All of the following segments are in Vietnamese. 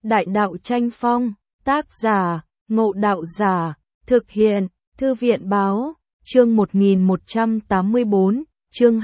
Đại đạo tranh phong, tác giả, Ngộ Đạo Giả, thực hiện, Thư viện báo, chương 1184, chương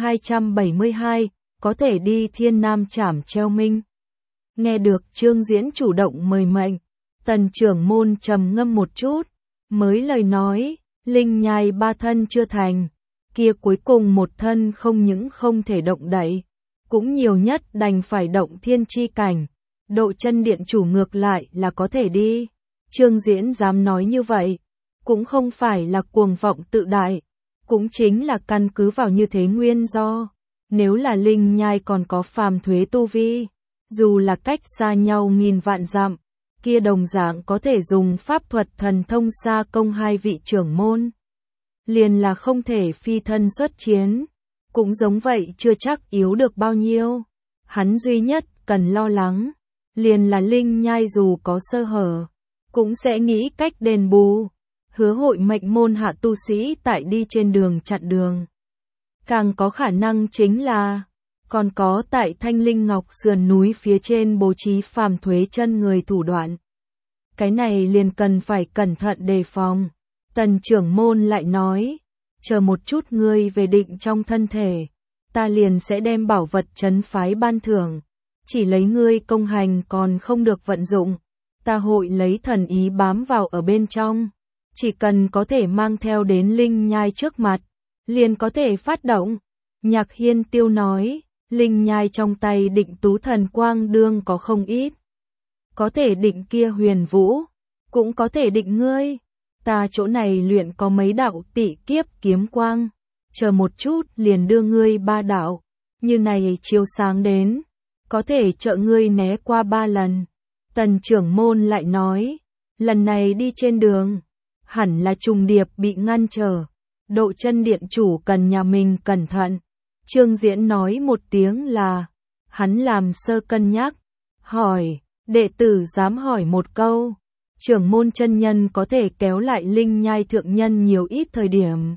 272, có thể đi Thiên Nam Trảm Treo Minh. Nghe được Trương Diễn chủ động mời mệnh, Tần trưởng môn trầm ngâm một chút, mới lời nói, linh nhai 3 thân chưa thành, kia cuối cùng một thân không những không thể động đậy, cũng nhiều nhất đành phải động thiên chi cảnh, Độ Chân điện chủ ngược lại là có thể đi. Trương Diễn dám nói như vậy, cũng không phải là cuồng vọng tự đại, cũng chính là căn cứ vào như thế nguyên do. Nếu là linh nhai còn có phàm thuế tu vi, dù là cách xa nhau nghìn vạn dặm, kia đồng dạng có thể dùng pháp thuật thần thông xa công hai vị trưởng môn. Liền là không thể phi thân xuất chiến, cũng giống vậy chưa chắc yếu được bao nhiêu. Hắn duy nhất cần lo lắng, liền là linh nhai dù có sơ hở, cũng sẽ nghĩ cách đền bù. Hứa hội mệnh môn hạ tu sĩ tại đi trên đường chặn đường. Càng có khả năng chính là, còn có tại Thanh Linh Ngọc sườn núi phía trên bố trí phàm thuế chân người thủ đoạn. Cái này liền cần phải cẩn thận đề phòng. Tần trưởng môn lại nói, chờ một chút ngươi về định trong thân thể, ta liền sẽ đem bảo vật trấn phái ban thưởng. Chỉ lấy ngươi công hành còn không được vận dụng, ta hội lấy thần ý bám vào ở bên trong. Chỉ cần có thể mang theo đến linh nhai trước mặt, liền có thể phát động. Nhạc Hiên Tiêu nói, linh nhai trong tay định tú thần quang đương có không ít. Có thể định kia Huyền Vũ, cũng có thể định ngươi. Ta chỗ này luyện có mấy đạo tị kiếp kiếm quang, chờ một chút liền đưa ngươi 3 đạo, như này chiếu sáng đến, có thể trợ ngươi né qua 3 lần. Tần trưởng môn lại nói, lần này đi trên đường, hẳn là trùng điệp bị ngăn trở, Độ Chân điện chủ cần nhà mình cẩn thận. Trương Diễn nói một tiếng là, hắn làm sơ cân nhắc, hỏi, đệ tử dám hỏi một câu, trưởng môn chân nhân có thể kéo lại linh nhai thượng nhân nhiều ít thời điểm.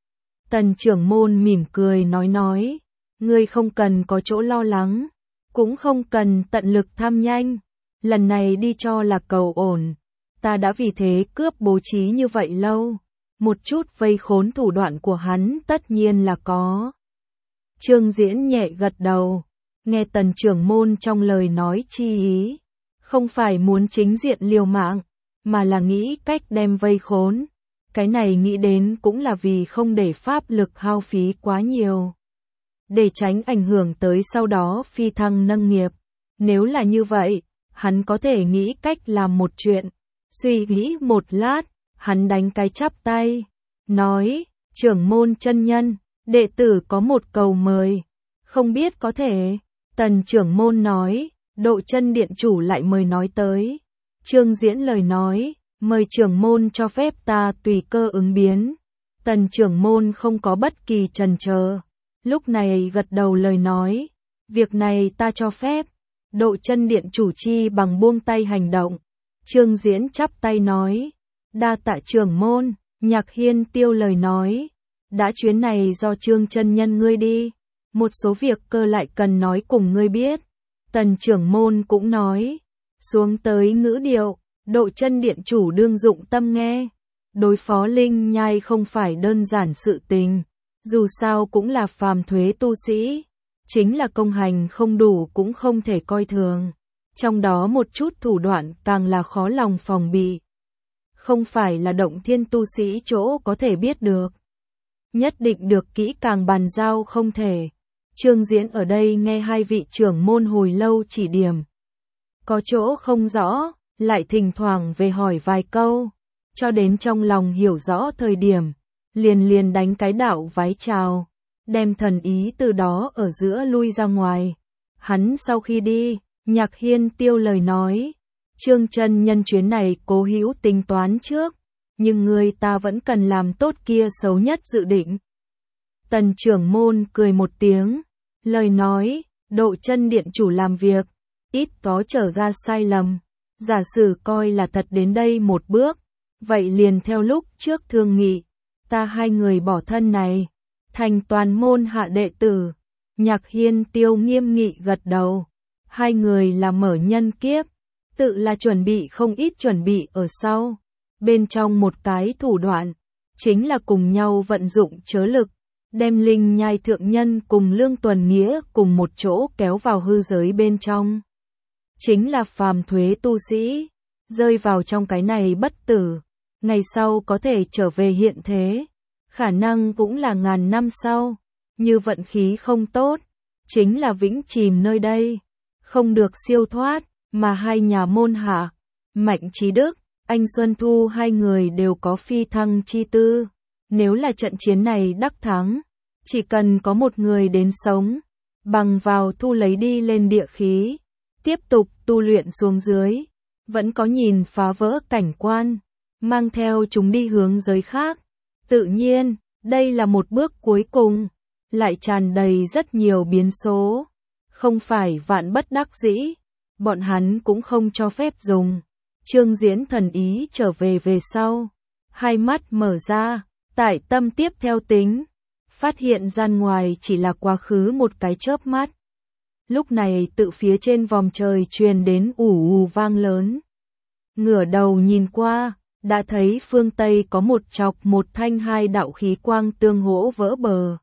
Tần trưởng môn mỉm cười nói, ngươi không cần có chỗ lo lắng, cũng không cần tận lực tham nhanh, lần này đi cho là cầu ổn. Ta đã vì thế cướp bố trí như vậy lâu, một chút vây khốn thủ đoạn của hắn tất nhiên là có. Trương Diễn nhẹ gật đầu, nghe tần trưởng môn trong lời nói chi ý, không phải muốn chính diện liều mạng, mà là nghĩ cách đem vây khốn. Cái này nghĩ đến cũng là vì không để pháp lực hao phí quá nhiều, để tránh ảnh hưởng tới sau đó phi thăng nâng nghiệp. Nếu là như vậy, hắn có thể nghĩ cách làm một chuyện. Suy nghĩ một lát, hắn đánh cái chắp tay, nói, trưởng môn chân nhân, đệ tử có một cầu mời, không biết có thể. Tần trưởng môn nói, Độ Chân điện chủ lại mời nói tới. Trương Diễn lời nói, mời trưởng môn cho phép ta tùy cơ ứng biến. Tần trưởng môn không có bất kỳ chần chờ, lúc này gật đầu lời nói, việc này ta cho phép. Độ Chân điện chủ chi bằng buông tay hành động. Trương Diễn chắp tay nói, đa tạ trưởng môn. Nhạc Hiên Tiêu lời nói, đã chuyến này do Trương chân nhân ngươi đi, một số việc cơ lại cần nói cùng ngươi biết. Tần trưởng môn cũng nói, xuống tới ngữ điệu, Độ Chân điện chủ đương dụng tâm nghe. Đối phó linh nhai không phải đơn giản sự tình, dù sao cũng là phàm thuế tu sĩ, chính là công hành không đủ cũng không thể coi thường. Trong đó một chút thủ đoạn càng là khó lòng phòng bị, không phải là động thiên tu sĩ chỗ có thể biết được. Nhất định được kỹ càng bàn giao không thể. Trương Diễn ở đây nghe hai vị trưởng môn hồi lâu chỉ điểm, có chỗ không rõ, lại thỉnh thoảng về hỏi vài câu, cho đến trong lòng hiểu rõ thời điểm, liền đánh cái đạo vái chào, đem thần ý từ đó ở giữa lui ra ngoài. Hắn sau khi đi, Nhạc Hiên Tiêu lời nói, Trương chân nhân chuyến này cố hữu tính toán trước, nhưng người ta vẫn cần làm tốt kia xấu nhất dự định. Tần trưởng môn cười một tiếng, lời nói, Độ Chân điện chủ làm việc, ít có trở ra sai lầm, giả sử coi là thật đến đây một bước, vậy liền theo lúc trước thương nghị, ta hai người bỏ thân này, thành toàn môn hạ đệ tử. Nhạc Hiên Tiêu nghiêm nghị gật đầu, hai người là mở nhân kiếp, tự là chuẩn bị không ít chuẩn bị ở sau. Bên trong một cái thủ đoạn, chính là cùng nhau vận dụng chớ lực, đem Linh Nhai thượng nhân cùng Lương Tuần Nghĩa cùng một chỗ kéo vào hư giới bên trong. Chính là phàm thuế tu sĩ, rơi vào trong cái này bất tử, ngày sau có thể trở về hiện thế, khả năng cũng là ngàn năm sau, như vận khí không tốt, chính là vĩnh chìm nơi đây, không được siêu thoát, mà hai nhà môn hạ, Mạnh Chí Đức, anh Xuân Thu hai người đều có phi thăng chi tư, nếu là trận chiến này đắc thắng, chỉ cần có một người đến sống, bằng vào thu lấy đi lên địa khí, tiếp tục tu luyện xuống dưới, vẫn có nhìn phá vỡ cảnh quan, mang theo chúng đi hướng giới khác. Tự nhiên, đây là một bước cuối cùng, lại tràn đầy rất nhiều biến số, không phải vạn bất đắc dĩ, bọn hắn cũng không cho phép dùng. Trương Diễn thần ý trở về sau, hai mắt mở ra, tại tâm tiếp theo tính, phát hiện gian ngoài chỉ là quá khứ một cái chớp mắt. Lúc này tự phía trên vòm trời truyền đến ù ù vang lớn. Ngửa đầu nhìn qua, đã thấy phương Tây có một chọc một thanh hai đạo khí quang tương hỗ vỡ bờ.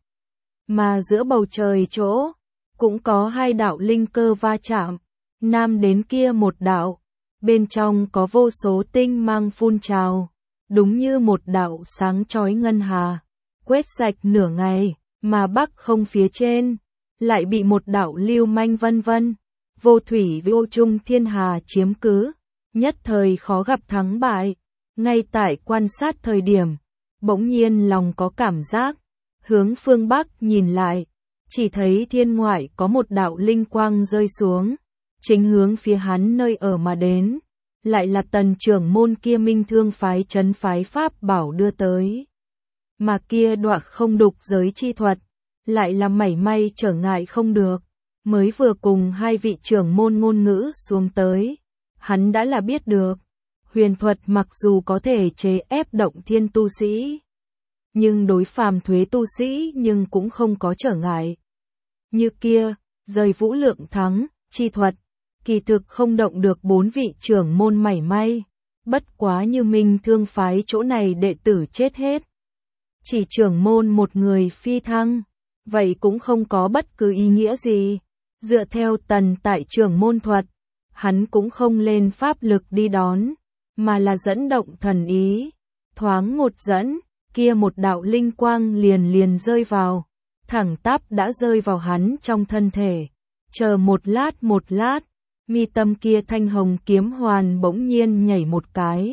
Mà giữa bầu trời chỗ, cũng có hai đạo linh cơ va chạm, nam đến kia một đạo, bên trong có vô số tinh mang phun trào, đúng như một đạo sáng chói ngân hà, quét sạch nửa ngày, mà bắc không phía trên, lại bị một đạo lưu manh vân vân, vô thủy vô trung thiên hà chiếm cứ, nhất thời khó gặp thắng bại. Ngay tại quan sát thời điểm, bỗng nhiên lòng có cảm giác, hướng phương Bắc nhìn lại, chỉ thấy thiên ngoại có một đạo linh quang rơi xuống, chính hướng phía hắn nơi ở mà đến, lại là tần trưởng môn kia Minh Thương phái trấn phái pháp bảo đưa tới. Mà kia đọa không đục giới chi thuật, lại là mảy may trở ngại không được, mới vừa cùng hai vị trưởng môn ngôn ngữ xuống tới, hắn đã là biết được. Huyền thuật mặc dù có thể chế ép động thiên tu sĩ, nhưng đối phàm thuế tu sĩ nhưng cũng không có trở ngại. Như kia, rời vũ lượng thắng, chi thuật, kỳ thực không động được bốn vị trưởng môn mảy may, bất quá như Minh Thương phái chỗ này đệ tử chết hết. Chỉ trưởng môn một người phi thăng, vậy cũng không có bất cứ ý nghĩa gì. Dựa theo tần tại trưởng môn thuật, hắn cũng không lên pháp lực đi đón, mà là dẫn động thần ý, thoáng một dẫn, kia một đạo linh quang liền rơi vào, thẳng tắp đã rơi vào hắn trong thân thể. Chờ một lát, mi tâm kia thanh hồng kiếm hoàn bỗng nhiên nhảy một cái.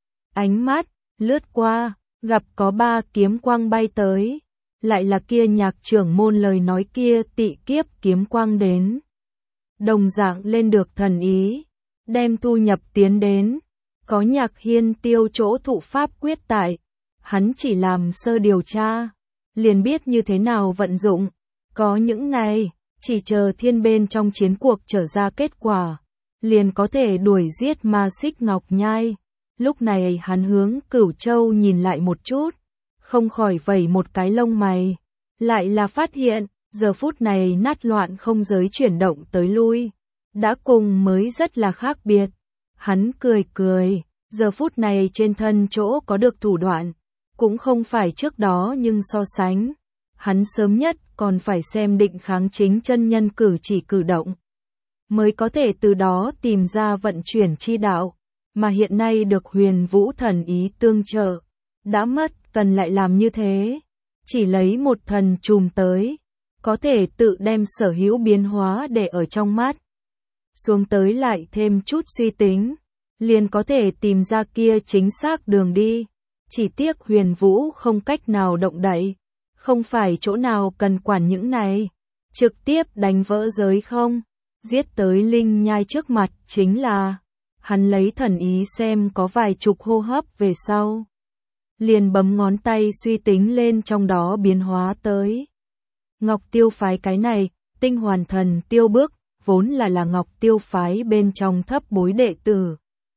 Ánh mắt, lướt qua, gặp có 3 kiếm quang bay tới, lại là kia Nhạc trưởng môn lời nói kia tị kiếp kiếm quang đến. Đồng dạng lên được thần ý, đem thu nhập tiến đến. Có Nhạc Hiên tiêu chỗ thụ pháp quyết tại, hắn chỉ làm sơ điều tra, liền biết như thế nào vận dụng, có những này, chỉ chờ thiên bên trong chiến cuộc trở ra kết quả, liền có thể đuổi giết ma xích Ngọc Nhai. Lúc này hắn hướng Cửu Châu nhìn lại một chút, không khỏi vẩy một cái lông mày, lại là phát hiện, giờ phút này nát loạn không giới chuyển động tới lui, đã cùng mới rất là khác biệt. Hắn cười, giờ phút này trên thân chỗ có được thủ đoạn, cũng không phải trước đó nhưng so sánh, hắn sớm nhất còn phải xem Định Kháng Chính chân nhân cử chỉ cử động, mới có thể từ đó tìm ra vận chuyển chi đạo, mà hiện nay được Huyền Vũ thần ý tương trợ, đã mất, cần lại làm như thế, chỉ lấy một thần trùm tới, có thể tự đem sở hữu biến hóa để ở trong mắt, xuống tới lại thêm chút suy tính, liền có thể tìm ra kia chính xác đường đi. Chỉ tiếc Huyền Vũ không cách nào động đậy, không phải chỗ nào cần quản những này, trực tiếp đánh vỡ giới không, giết tới Linh Nhai trước mặt chính là, hắn lấy thần ý xem có vài chục hô hấp về sau. Liền bấm ngón tay suy tính lên trong đó biến hóa tới. Ngọc Tiêu phái cái này, tinh hoàn thần tiêu bước, vốn là Ngọc Tiêu phái bên trong thấp bối đệ tử.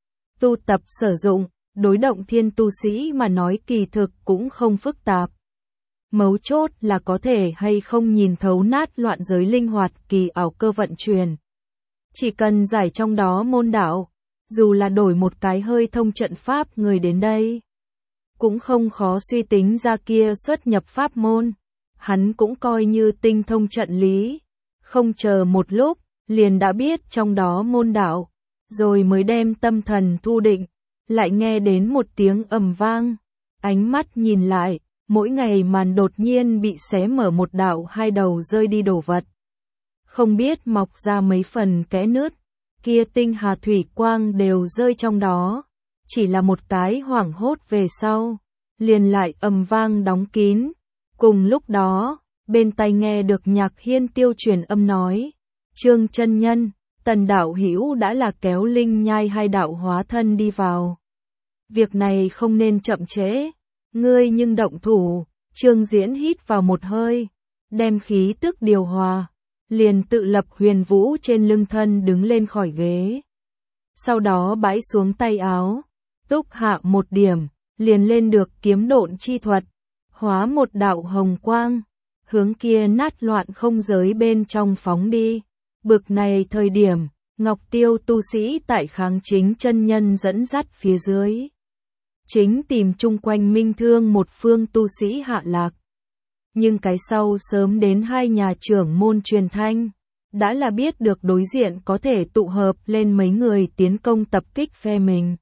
Tu tập sử dụng, đối động thiên tu sĩ mà nói kỳ thực cũng không phức tạp. Mấu chốt là có thể hay không nhìn thấu nát loạn giới linh hoạt kỳ ảo cơ vận chuyển. Chỉ cần giải trong đó môn đạo, dù là đổi một cái hơi thông trận pháp người đến đây, cũng không khó suy tính ra kia xuất nhập pháp môn, hắn cũng coi như tinh thông trận lý, không chờ một lúc, liền đã biết trong đó môn đạo, rồi mới đem tâm thần thu định, lại nghe đến một tiếng ầm vang, ánh mắt nhìn lại, mỗi ngày màn đột nhiên bị xé mở một đạo hai đầu rơi đi đổ vật. Không biết mọc ra mấy phần kẽ nứt, kia tinh hà thủy quang đều rơi trong đó, chỉ là một cái hoảng hốt về sau, liền lại ầm vang đóng kín. Cùng lúc đó, bên tai nghe được Nhạc Hiên Tiêu truyền âm nói, Trương chân nhân, Tần đạo hữu đã là kéo linh nhai hai đạo hóa thân đi vào. Việc này không nên chậm trễ, ngươi nhưng động thủ. Trương Diễn hít vào một hơi, đem khí tức điều hòa, liền tự lập huyền vũ trên lưng thân đứng lên khỏi ghế. Sau đó bãi xuống tay áo, túc hạ một điểm, liền lên được kiếm độn chi thuật, hóa một đạo hồng quang, hướng kia nát loạn không giới bên trong phóng đi. Bực này thời điểm, Ngọc Tiêu tu sĩ tại Kháng Chính chân nhân dẫn dắt phía dưới, chính tìm chung quanh Minh Thương một phương tu sĩ hạ lạc. Nhưng cái sau sớm đến hai nhà trưởng môn truyền thanh, đã là biết được đối diện có thể tụ hợp lên mấy người tiến công tập kích phe mình.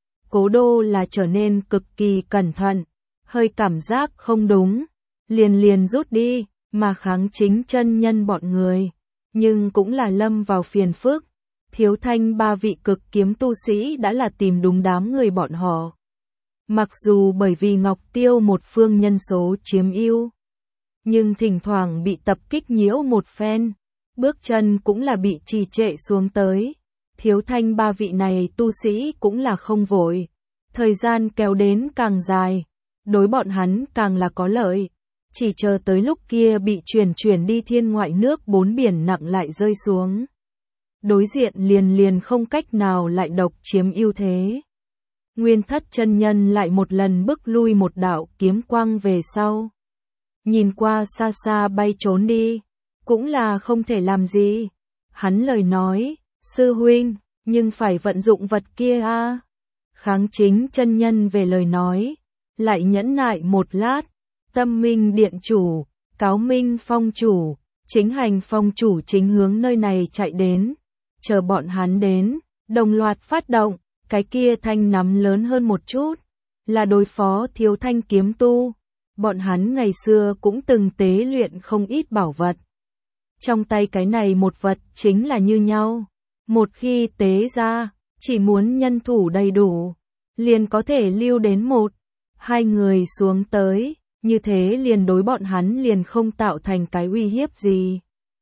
Cố Đô là trở nên cực kỳ cẩn thận, hơi cảm giác không đúng, liền rút đi, mà Kháng Chính chân nhân bọn người, nhưng cũng là lâm vào phiền phức. Thiếu Thanh ba vị cực kiếm tu sĩ đã là tìm đúng đám người bọn họ. Mặc dù bởi vì Ngọc Tiêu một phương nhân số chiếm ưu, nhưng thỉnh thoảng bị tập kích nhiễu một phen, bước chân cũng là bị trì trệ xuống tới. Thiếu Thanh ba vị này tu sĩ cũng là không vội, thời gian kéo đến càng dài, đối bọn hắn càng là có lợi, chỉ chờ tới lúc kia bị chuyển đi thiên ngoại nước bốn biển nặng lại rơi xuống. Đối diện liền không cách nào lại độc chiếm ưu thế. Nguyên Thất chân nhân lại một lần bức lui một đạo kiếm quang về sau. Nhìn qua xa xa bay trốn đi, cũng là không thể làm gì. Hắn lời nói, sư huynh, nhưng phải vận dụng vật kia a. Kháng Chính chân nhân về lời nói, lại nhẫn nại một lát, Tâm Minh điện chủ, Cáo Minh phong chủ, Chính Hành phong chủ chính hướng nơi này chạy đến. Chờ bọn hắn đến, đồng loạt phát động, cái kia thanh nắm lớn hơn một chút, là đối phó Thiếu Thanh kiếm tu. Bọn hắn ngày xưa cũng từng tế luyện không ít bảo vật. Trong tay cái này một vật chính là như nhau. Một khi tế ra, chỉ muốn nhân thủ đầy đủ, liền có thể lưu đến một, hai người xuống tới, như thế liền đối bọn hắn liền không tạo thành cái uy hiếp gì.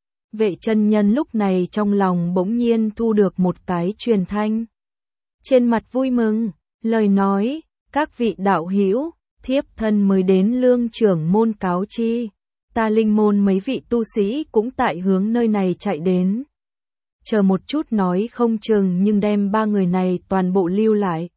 Vệ chân nhân lúc này trong lòng bỗng nhiên thu được một cái truyền thanh. Trên mặt vui mừng, lời nói, các vị đạo hữu, thiếp thân mới đến Lương trưởng môn cáo chi, ta Linh môn mấy vị tu sĩ cũng tại hướng nơi này chạy đến. Chờ một chút nói không chừng nhưng đem ba người này toàn bộ lưu lại.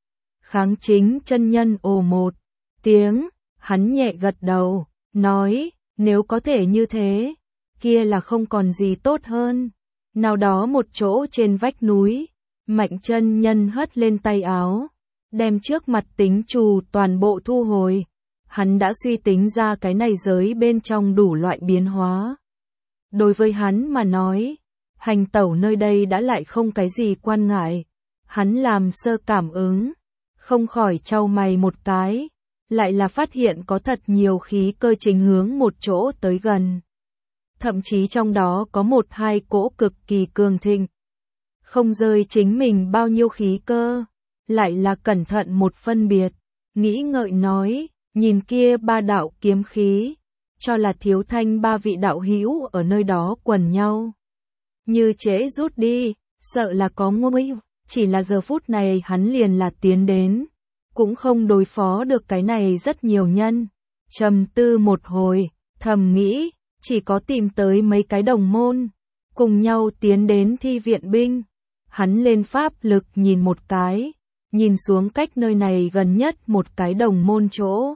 Kháng Chính chân nhân ồ một tiếng, hắn nhẹ gật đầu, nói, nếu có thể như thế, kia là không còn gì tốt hơn. Nào đó một chỗ trên vách núi, Mạnh chân nhân hất lên tay áo, đem trước mặt tính trù toàn bộ thu hồi. Hắn đã suy tính ra cái này giới bên trong đủ loại biến hóa. Đối với hắn mà nói, hành tẩu nơi đây đã lại không cái gì quan ngại. Hắn làm sơ cảm ứng, không khỏi chau mày một cái, lại là phát hiện có thật nhiều khí cơ chính hướng một chỗ tới gần. Thậm chí trong đó có một hai cỗ cực kỳ cường thịnh. Không rơi chính mình bao nhiêu khí cơ, lại là cẩn thận một phân biệt, nghĩ ngợi nói, nhìn kia ba đạo kiếm khí, cho là Thiếu Thanh ba vị đạo hữu ở nơi đó quần nhau. Như trễ rút đi, sợ là có nguy, chỉ là giờ phút này hắn liền là tiến đến, cũng không đối phó được cái này rất nhiều nhân. Trầm tư một hồi, thầm nghĩ, chỉ có tìm tới mấy cái đồng môn, cùng nhau tiến đến thi viện binh. Hắn lên pháp lực nhìn một cái, nhìn xuống cách nơi này gần nhất một cái đồng môn chỗ.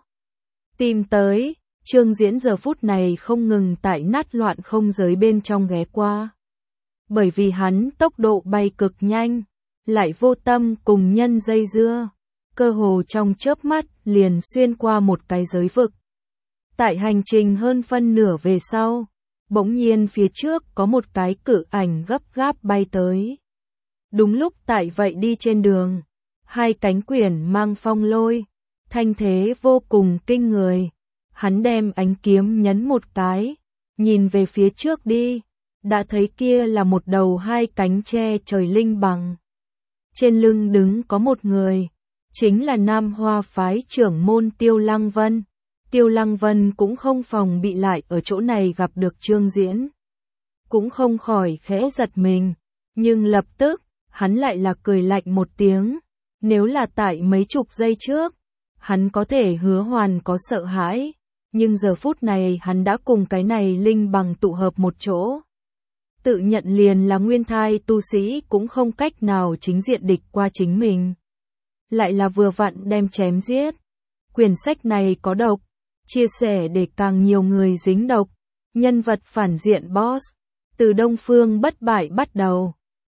Tìm tới, Trương Diễn giờ phút này không ngừng tại nát loạn không giới bên trong ghé qua. Bởi vì hắn tốc độ bay cực nhanh, lại vô tâm cùng nhân dây dưa, cơ hồ trong chớp mắt liền xuyên qua một cái giới vực. Tại hành trình hơn phân nửa về sau, bỗng nhiên phía trước có một cái cự ảnh gấp gáp bay tới. Đúng lúc tại vậy đi trên đường, hai cánh quyển mang phong lôi, thanh thế vô cùng kinh người. Hắn đem ánh kiếm nhấn một cái, nhìn về phía trước đi, đã thấy kia là một đầu hai cánh che trời linh bằng. Trên lưng đứng có một người, chính là Nam Hoa phái trưởng môn Tiêu Lăng Vân. Tiêu Lăng Vân cũng không phòng bị lại ở chỗ này gặp được Trương Diễn. Cũng không khỏi khẽ giật mình, nhưng lập tức, hắn lại là cười lạnh một tiếng. Nếu là tại mấy chục giây trước, hắn có thể hứa hoàn có sợ hãi, nhưng giờ phút này hắn đã cùng cái này linh bằng tụ hợp một chỗ. Tự nhận liền là nguyên thai tu sĩ cũng không cách nào chính diện địch qua chính mình. Lại là vừa vặn đem chém giết. Quyển sách này có độc, chia sẻ để càng nhiều người dính độc. Nhân vật phản diện boss, từ Đông Phương bất bại bắt đầu.